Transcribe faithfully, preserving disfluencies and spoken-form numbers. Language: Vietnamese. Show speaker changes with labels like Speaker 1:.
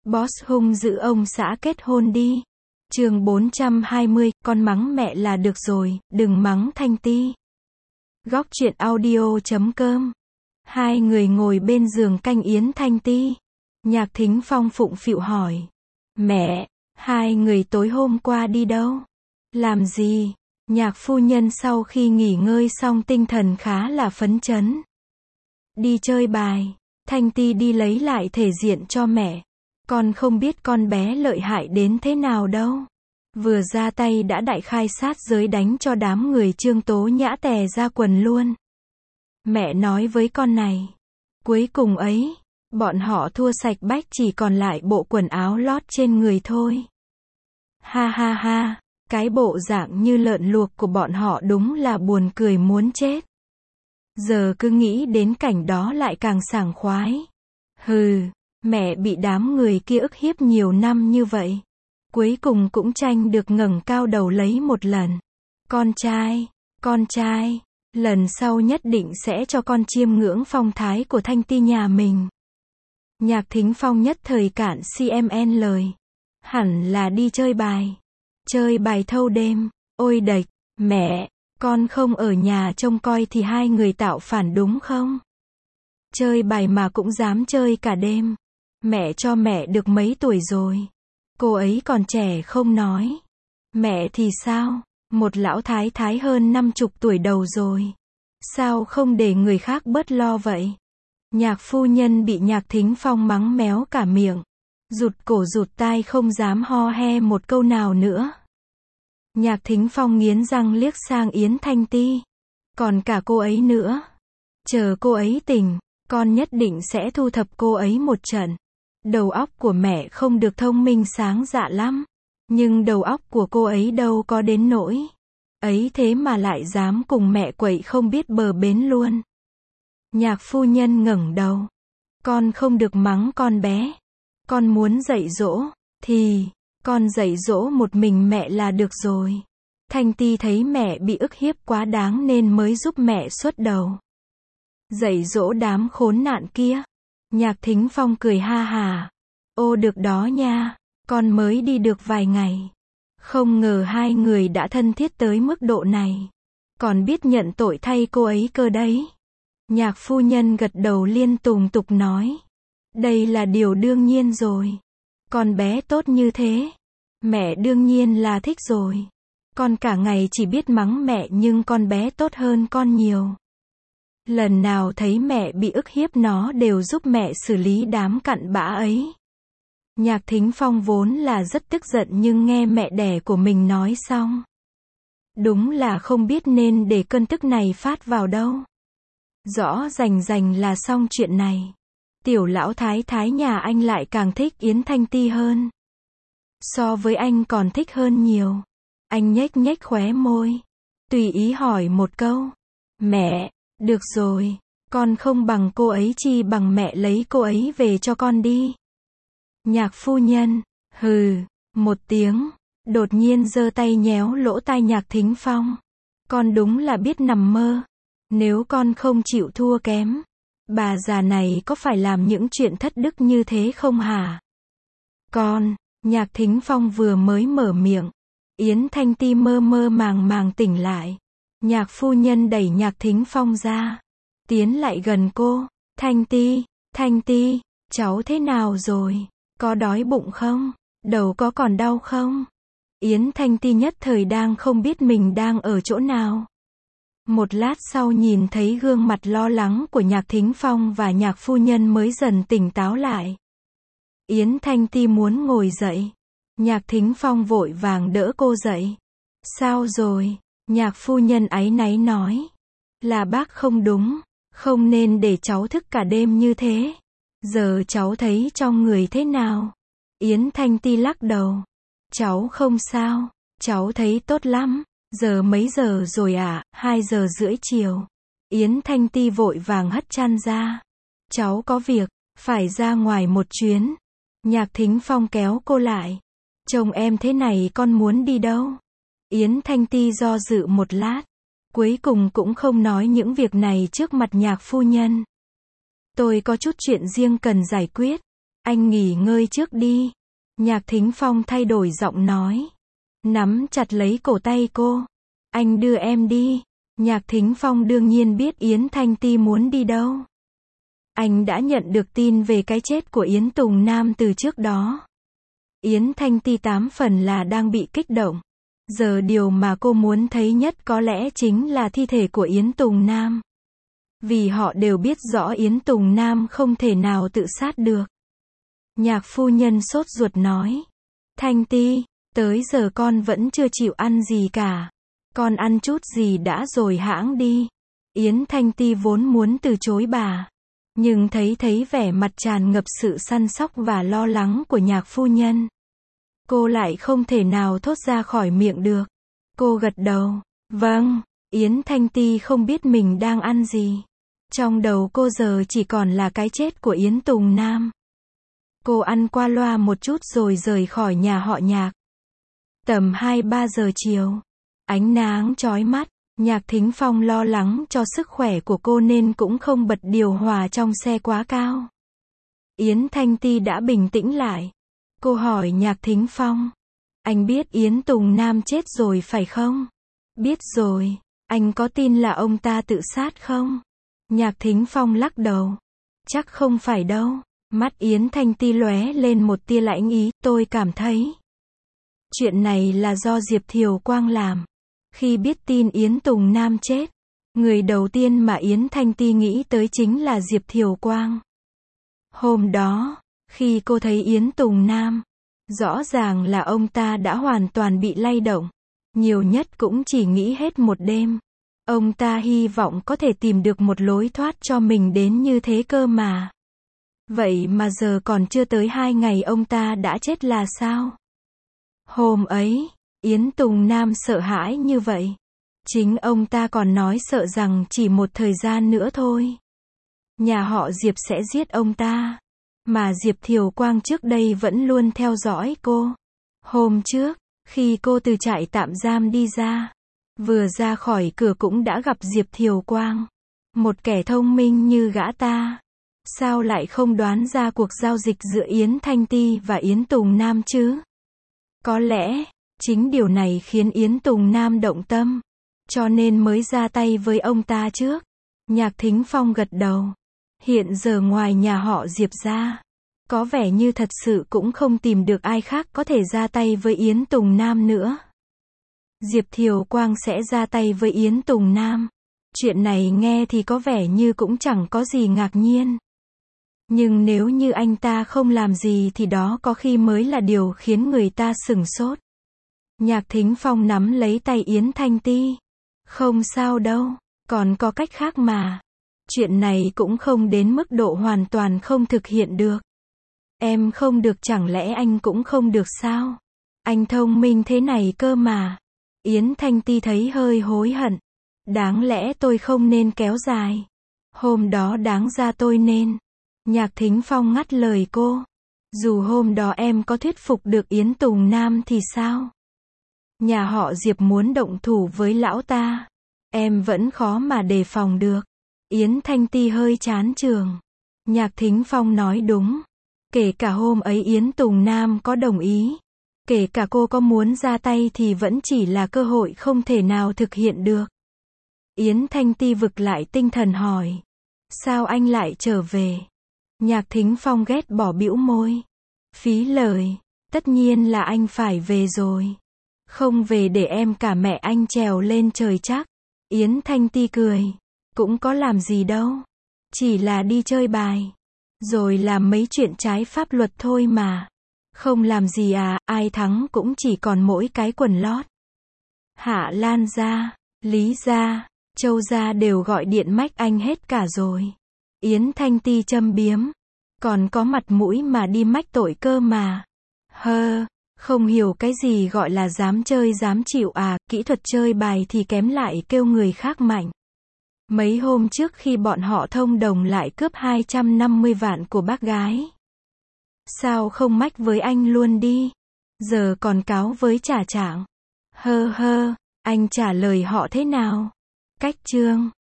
Speaker 1: Boss hung dữ ông xã kết hôn đi. Chương bốn trăm hai mươi, con mắng mẹ là được rồi, đừng mắng Thanh Ti. Góc truyện audio chấm com. Hai người ngồi bên giường canh Yến Thanh Ti. Nhạc Thính Phong phụng phịu hỏi. Mẹ, hai người tối hôm qua đi đâu? Làm gì? Nhạc phu nhân sau khi nghỉ ngơi xong tinh thần khá là phấn chấn. Đi chơi bài. Thanh Ti đi lấy lại thể diện cho mẹ. Con không biết con bé lợi hại đến thế nào đâu. Vừa ra tay đã đại khai sát giới đánh cho đám người Trương Tố Nhã tè ra quần luôn. Mẹ nói với con này. Cuối cùng ấy, bọn họ thua sạch bách chỉ còn lại bộ quần áo lót trên người thôi. Ha ha ha, cái bộ dạng như lợn luộc của bọn họ đúng là buồn cười muốn chết. Giờ cứ nghĩ đến cảnh đó lại càng sảng khoái. Hừ, mẹ bị đám người kia ức hiếp nhiều năm như vậy. Cuối cùng cũng tranh được ngẩng cao đầu lấy một lần. Con trai, con trai, lần sau nhất định sẽ cho con chiêm ngưỡng phong thái của Thanh Ti nhà mình. Nhạc Thính Phong nhất thời cạn xê em en lời. Hẳn là đi chơi bài. Chơi bài thâu đêm, ôi đệch, mẹ, con không ở nhà trông coi thì hai người tạo phản đúng không? Chơi bài mà cũng dám chơi cả đêm. Mẹ cho mẹ được mấy tuổi rồi? Cô ấy còn trẻ không nói. Mẹ thì sao? Một lão thái thái hơn năm chục tuổi đầu rồi. Sao không để người khác bớt lo vậy? Nhạc phu nhân bị Nhạc Thính Phong mắng méo cả miệng. Rụt cổ rụt tai không dám ho he một câu nào nữa. Nhạc Thính Phong nghiến răng liếc sang Yến Thanh Ti. Còn cả cô ấy nữa. Chờ cô ấy tỉnh, con nhất định sẽ thu thập cô ấy một trận. Đầu óc của mẹ không được thông minh sáng dạ lắm. Nhưng đầu óc của cô ấy đâu có đến nỗi. Ấy thế mà lại dám cùng mẹ quậy không biết bờ bến luôn. Nhạc phu nhân ngẩng đầu. Con không được mắng con bé. Con muốn dạy dỗ, thì, con dạy dỗ một mình mẹ là được rồi. Thanh Ti thấy mẹ bị ức hiếp quá đáng nên mới giúp mẹ xuất đầu. Dạy dỗ đám khốn nạn kia. Nhạc Thính Phong cười ha hà. Ô được đó nha, con mới đi được vài ngày. Không ngờ hai người đã thân thiết tới mức độ này. Còn biết nhận tội thay cô ấy cơ đấy. Nhạc phu nhân gật đầu liên tùng tục nói. Đây là điều đương nhiên rồi. Con bé tốt như thế. Mẹ đương nhiên là thích rồi. Con cả ngày chỉ biết mắng mẹ nhưng con bé tốt hơn con nhiều. Lần nào thấy mẹ bị ức hiếp nó đều giúp mẹ xử lý đám cặn bã ấy. Nhạc Thính Phong vốn là rất tức giận nhưng nghe mẹ đẻ của mình nói xong. Đúng là không biết nên để cơn tức này phát vào đâu. Rõ rành rành là xong chuyện này. Tiểu lão thái thái nhà anh lại càng thích Yến Thanh Ti hơn. So với anh còn thích hơn nhiều. Anh nhếch nhếch khóe môi. Tùy ý hỏi một câu. Mẹ, được rồi, con không bằng cô ấy chi bằng mẹ lấy cô ấy về cho con đi. Nhạc phu nhân, hừ, một tiếng, đột nhiên giơ tay nhéo lỗ tai Nhạc Thính Phong. Con đúng là biết nằm mơ. Nếu con không chịu thua kém, bà già này có phải làm những chuyện thất đức như thế không hả? Con, Nhạc Thính Phong vừa mới mở miệng. Yến Thanh Ti mơ mơ màng màng tỉnh lại. Nhạc phu nhân đẩy Nhạc Thính Phong ra. Tiến lại gần cô. Thanh Ti, Thanh Ti, cháu thế nào rồi? Có đói bụng không? Đầu có còn đau không? Yến Thanh Ti nhất thời đang không biết mình đang ở chỗ nào. Một lát sau nhìn thấy gương mặt lo lắng của Nhạc Thính Phong và Nhạc phu nhân mới dần tỉnh táo lại. Yến Thanh Ti muốn ngồi dậy. Nhạc Thính Phong vội vàng đỡ cô dậy. Sao rồi? Nhạc phu nhân áy náy nói. Là bác không đúng. Không nên để cháu thức cả đêm như thế. Giờ cháu thấy trong người thế nào? Yến Thanh Ti lắc đầu. Cháu không sao. Cháu thấy tốt lắm. Giờ mấy giờ rồi ạ? À? Hai giờ rưỡi chiều. Yến Thanh Ti vội vàng hất chăn ra. Cháu có việc, phải ra ngoài một chuyến. Nhạc Thính Phong kéo cô lại. Chồng em thế này con muốn đi đâu? Yến Thanh Ti do dự một lát. Cuối cùng cũng không nói những việc này trước mặt Nhạc phu nhân. Tôi có chút chuyện riêng cần giải quyết. Anh nghỉ ngơi trước đi. Nhạc Thính Phong thay đổi giọng nói. Nắm chặt lấy cổ tay cô. Anh đưa em đi. Nhạc Thính Phong đương nhiên biết Yến Thanh Ti muốn đi đâu. Anh đã nhận được tin về cái chết của Yến Tùng Nam từ trước đó. Yến Thanh Ti tám phần là đang bị kích động. Giờ điều mà cô muốn thấy nhất có lẽ chính là thi thể của Yến Tùng Nam. Vì họ đều biết rõ Yến Tùng Nam không thể nào tự sát được. Nhạc phu nhân sốt ruột nói. Thanh Ti, tới giờ con vẫn chưa chịu ăn gì cả. Con ăn chút gì đã rồi hãng đi. Yến Thanh Ti vốn muốn từ chối bà. Nhưng thấy thấy vẻ mặt tràn ngập sự săn sóc và lo lắng của nhạc phu nhân. Cô lại không thể nào thốt ra khỏi miệng được. Cô gật đầu. Vâng, Yến Thanh Ti không biết mình đang ăn gì. Trong đầu cô giờ chỉ còn là cái chết của Yến Tùng Nam. Cô ăn qua loa một chút rồi rời khỏi nhà họ Nhạc. Tầm hai ba giờ chiều. Ánh nắng chói mắt. Nhạc Thính Phong lo lắng cho sức khỏe của cô nên cũng không bật điều hòa trong xe quá cao. Yến Thanh Ti đã bình tĩnh lại. Cô hỏi Nhạc Thính Phong. Anh biết Yến Tùng Nam chết rồi phải không? Biết rồi. Anh có tin là ông ta tự sát không? Nhạc Thính Phong lắc đầu. Chắc không phải đâu. Mắt Yến Thanh Ti lóe lên một tia lãnh ý. Tôi cảm thấy chuyện này là do Diệp Thiều Quang làm. Khi biết tin Yến Tùng Nam chết, người đầu tiên mà Yến Thanh Ti nghĩ tới chính là Diệp Thiều Quang. Hôm đó, khi cô thấy Yến Tùng Nam, rõ ràng là ông ta đã hoàn toàn bị lay động. Nhiều nhất cũng chỉ nghĩ hết một đêm. Ông ta hy vọng có thể tìm được một lối thoát cho mình đến như thế cơ mà. Vậy mà giờ còn chưa tới hai ngày ông ta đã chết là sao? Hôm ấy, Yến Tùng Nam sợ hãi như vậy. Chính ông ta còn nói sợ rằng chỉ một thời gian nữa thôi. Nhà họ Diệp sẽ giết ông ta. Mà Diệp Thiều Quang trước đây vẫn luôn theo dõi cô. Hôm trước, khi cô từ trại tạm giam đi ra, vừa ra khỏi cửa cũng đã gặp Diệp Thiều Quang. Một kẻ thông minh như gã ta. Sao lại không đoán ra cuộc giao dịch giữa Yến Thanh Ti và Yến Tùng Nam chứ? Có lẽ, chính điều này khiến Yến Tùng Nam động tâm. Cho nên mới ra tay với ông ta trước. Nhạc Thính Phong gật đầu. Hiện giờ ngoài nhà họ Diệp ra, có vẻ như thật sự cũng không tìm được ai khác có thể ra tay với Yến Tùng Nam nữa. Diệp Thiều Quang sẽ ra tay với Yến Tùng Nam. Chuyện này nghe thì có vẻ như cũng chẳng có gì ngạc nhiên. Nhưng nếu như anh ta không làm gì thì đó có khi mới là điều khiến người ta sửng sốt. Nhạc Thính Phong nắm lấy tay Yến Thanh Ti. Không sao đâu, còn có cách khác mà. Chuyện này cũng không đến mức độ hoàn toàn không thực hiện được. Em không được chẳng lẽ anh cũng không được sao? Anh thông minh thế này cơ mà. Yến Thanh Ti thấy hơi hối hận. Đáng lẽ tôi không nên kéo dài. Hôm đó đáng ra tôi nên. Nhạc Thính Phong ngắt lời cô. Dù hôm đó em có thuyết phục được Yến Tùng Nam thì sao? Nhà họ Diệp muốn động thủ với lão ta. Em vẫn khó mà đề phòng được. Yến Thanh Ti hơi chán chường. Nhạc Thính Phong nói đúng. Kể cả hôm ấy Yến Tùng Nam có đồng ý. Kể cả cô có muốn ra tay thì vẫn chỉ là cơ hội không thể nào thực hiện được. Yến Thanh Ti vực lại tinh thần hỏi. Sao anh lại trở về? Nhạc Thính Phong ghét bỏ bĩu môi. Phí lời. Tất nhiên là anh phải về rồi. Không về để em cả mẹ anh trèo lên trời chắc. Yến Thanh Ti cười. Cũng có làm gì đâu. Chỉ là đi chơi bài. Rồi làm mấy chuyện trái pháp luật thôi mà. Không làm gì à, ai thắng cũng chỉ còn mỗi cái quần lót. Hạ Lan gia, Lý gia, Châu gia đều gọi điện mách anh hết cả rồi. Yến Thanh Ti châm biếm. Còn có mặt mũi mà đi mách tội cơ mà. Hơ, không hiểu cái gì gọi là dám chơi dám chịu à, kỹ thuật chơi bài thì kém lại kêu người khác mạnh. Mấy hôm trước khi bọn họ thông đồng lại cướp hai trăm năm mươi vạn của bác gái. Sao không mách với anh luôn đi? Giờ còn cáo với trả trạng. Hơ hơ, anh trả lời họ thế nào? Cách chương